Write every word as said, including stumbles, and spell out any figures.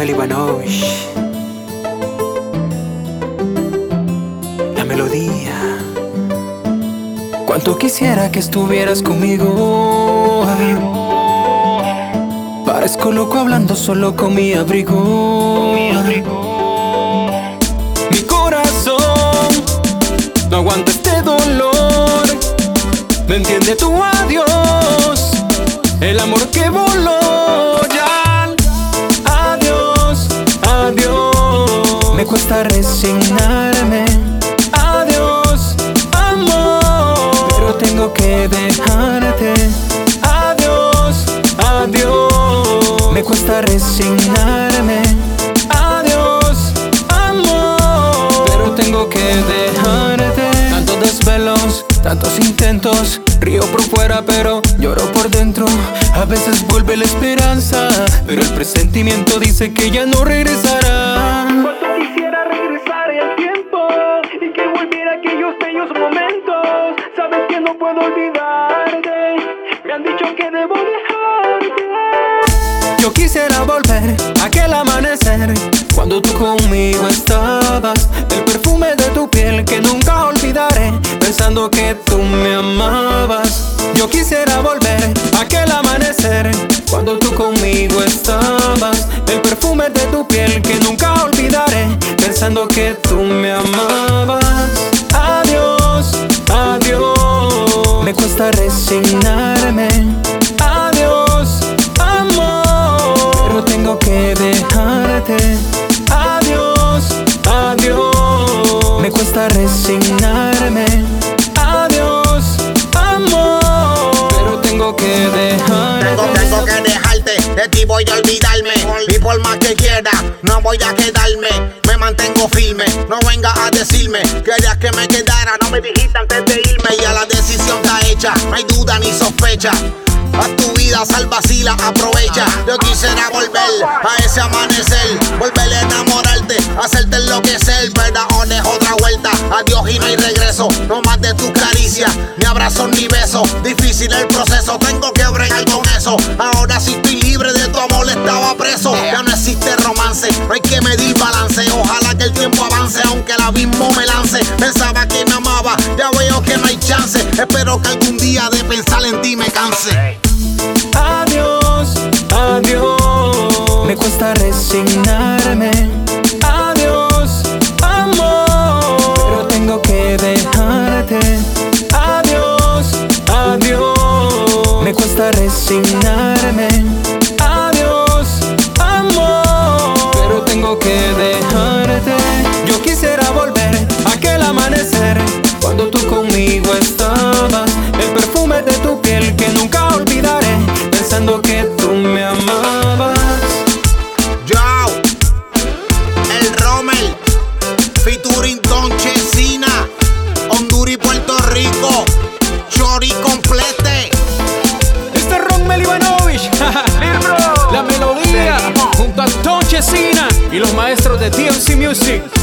Rommel Ivanovich. La melodía. Cuánto quisiera que estuvieras conmigo. Parezco loco hablando solo con mi abrigo. Mi corazón no aguanta este dolor. No entiende tu adiós, el amor que voló ya. Adiós, adiós. Me cuesta resignarme. Adiós, amor, pero tengo que dejarte. Adiós, adiós. Me cuesta resignarme. Adiós, amor, pero tengo que dejarte. Tantos desvelos, tantos intentos, río por fuera pero lloro por dentro. A veces vuelve la esperanza, pero el presentimiento dice que ya no regresará. Cuánto quisiera regresar el tiempo y que volviera aquellos bellos momentos. Sabes que no puedo olvidarte, me han dicho que debo dejarte. Yo quisiera volver a aquel amanecer cuando tú conmigo estabas. El perfume de tu piel que nunca olvidaré, pensando que tú me amabas. Yo quisiera volver a aquel amanecer cuando tú conmigo estabas. El perfume de tu piel que nunca olvidaré, pensando que tú me amabas. Adiós, adiós. Me cuesta resignarme. Adiós, amor, pero tengo que dejarte. Adiós, adiós. Me cuesta resignarme. Adiós, amor, pero tengo que dejarte. Tengo, tengo que dejarte, de ti voy a olvidarme. Y por más que quiera, no voy a quedarme. Me mantengo firme, no vengas a decirme querías que me quedara, no me dijiste antes de irme. Ya la decisión está hecha, no hay duda ni sospecha. A tu vida sal, vacila, aprovecha. Yo quisiera volver a ese amanecer, volver a enamorarte, hacerte enloquecer. Verdad o dejo otra vuelta, adiós y no hay regreso. No más de tu caricia, ni abrazos ni besos. Difícil el proceso, tengo que bregar con eso. Ahora sí estoy libre de tu amor, estaba preso. Ya no existe romance, no hay que medir balance. Ojalá que el tiempo avance, aunque el abismo me lance. Pensaba que me amaba, ya veo que no hay chance. Espero que algún día de pensar en ti me canse. Adiós, adiós. Me cuesta resignarme. Adiós, amor, pero tengo que dejarte. Adiós, adiós. Me cuesta resignarme. Adiós, amor, pero tengo que dejarte. Yo quisiera volver a aquel amanecer cuando tú conmigo estabas. El perfume de tu piel que nunca olvidaré, pensando que tú me amabas. Yo, el Rommel, featuring Don Chesina, Honduras y Puerto Rico, Chori complete. Este es Rommel Ivanovich, la melodía junto a Don Chesina y los maestros de D M C Music.